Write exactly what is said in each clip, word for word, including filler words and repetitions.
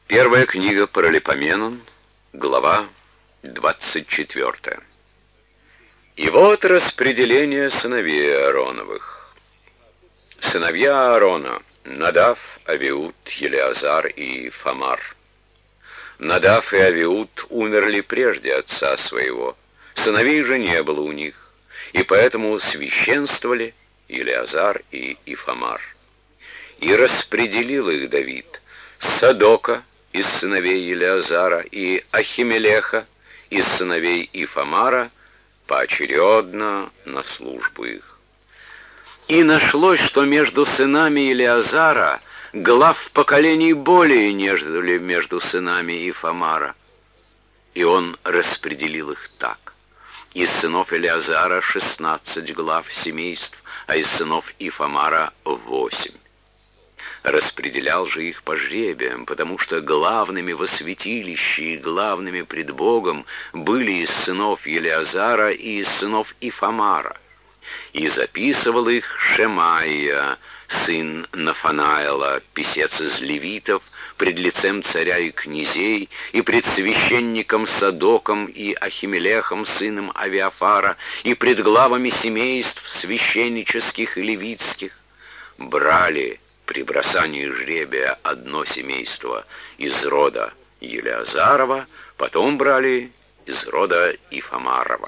Первая книга Паралипоменон, глава двадцать четвёртая. И вот распределение сыновей Аароновых. Сыновья Аарона: Надав, Авиуд, Елеазар и Фамар. Надав и Авиуд умерли прежде отца своего, сыновей же не было у них, и поэтому священствовали Елеазар и Ифамар. И распределил их Давид: Садока из сыновей Елеазара и Ахимелеха из сыновей Ифамара поочередно на службу их. И нашлось, что между сынами Елеазара глав поколений более, нежели между сынами Ифамара. И он распределил их так: из сынов Елеазара шестнадцать глав семейств, а из сынов Ифамара восемь. Распределял же их по жребиям, потому что главными во святилище и главными пред Богом были из сынов Елеазара и из сынов Ифамара. И записывал их Шемаия, сын Нафанаила, писец из левитов, пред лицем царя и князей, и пред священником Садоком и Ахимелехом, сыном Авиафара, и пред главами семейств священнических и левитских. Брали при бросании жребия одно семейство из рода Елеазарова, потом брали из рода Ифамарова.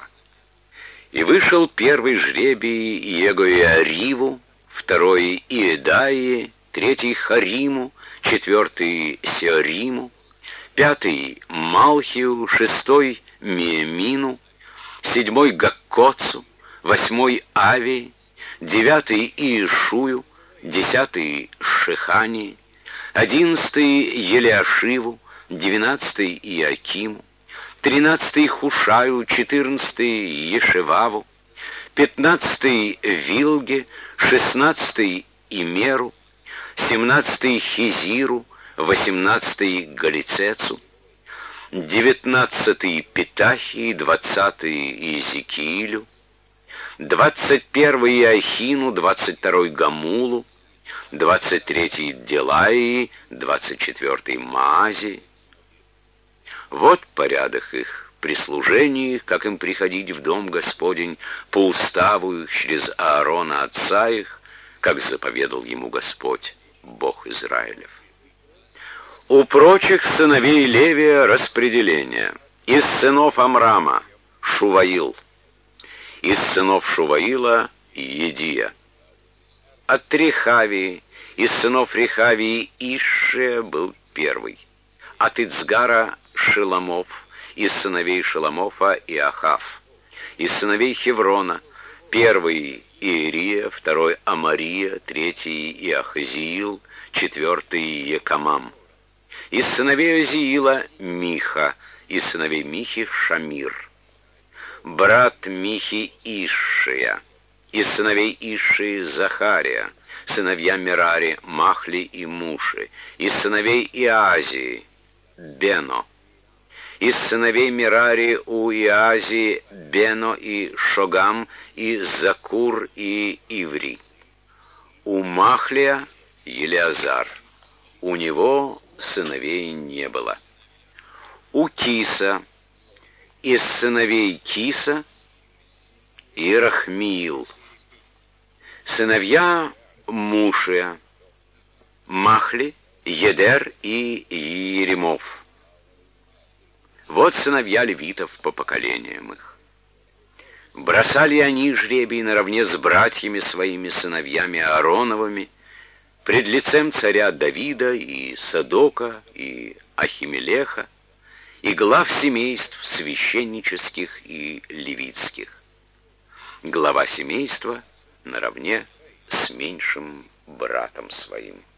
И вышел первый жребий Егоиариву, второй Иедаии, третий Хариму, четвертый Сеориму, пятый Малхию, шестой Миемину, седьмой Гаккоцу, восьмой Авии, девятый Иешую, десятый Шехани, одиннадцатый Елеашиву, двенадцатый Иакиму, тринадцатый Хушаю, четырнадцатый Ешеваву, пятнадцатый Вилге, шестнадцатый Имеру, семнадцатый Хизиру, восемнадцатый Галицецу, девятнадцатый Питахии, двадцатый Иезекиилю, двадцать первый Иохину, двадцать второй Гамулу, двадцать третий Делаии, двадцать четвертый Маази. Вот порядок их при служении, как им приходить в дом Господень, по уставу их через Аарона отца их, как заповедал ему Господь, Бог Израилев. У прочих сыновей Левия распределение: из сынов Амрама Шуваил, из сынов Шуваила Едия. От Рехавии, из сынов Рехавии Ишия был первый. От Ицгара Шеламов, из сыновей Шеламофа Иахав. Из сыновей Хеврона первый Иерия, второй Амария, третий Иахазиил, четвертый Екамам. Из сыновей Азиила Миха, из сыновей Михи Шамир. Брат Михи Ишия, из сыновей Ишии Захария, сыновья Мерари Махли и Муши, из сыновей Иазии Бено, из сыновей Мерари у Иазии Бено и Шогам, и Закур и Иври. У Махлия Елеазар, у него сыновей не было. У Киса, из сыновей Киса Ирахмиил. Сыновья Мушия Махли, Едер и Иеремов. Вот сыновья левитов по поколениям их. Бросали они жребий наравне с братьями своими сыновьями Аароновыми пред лицем царя Давида и Садока и Ахимелеха и глав семейств священнических и левитских. Глава семейства наравне с меньшим братом своим.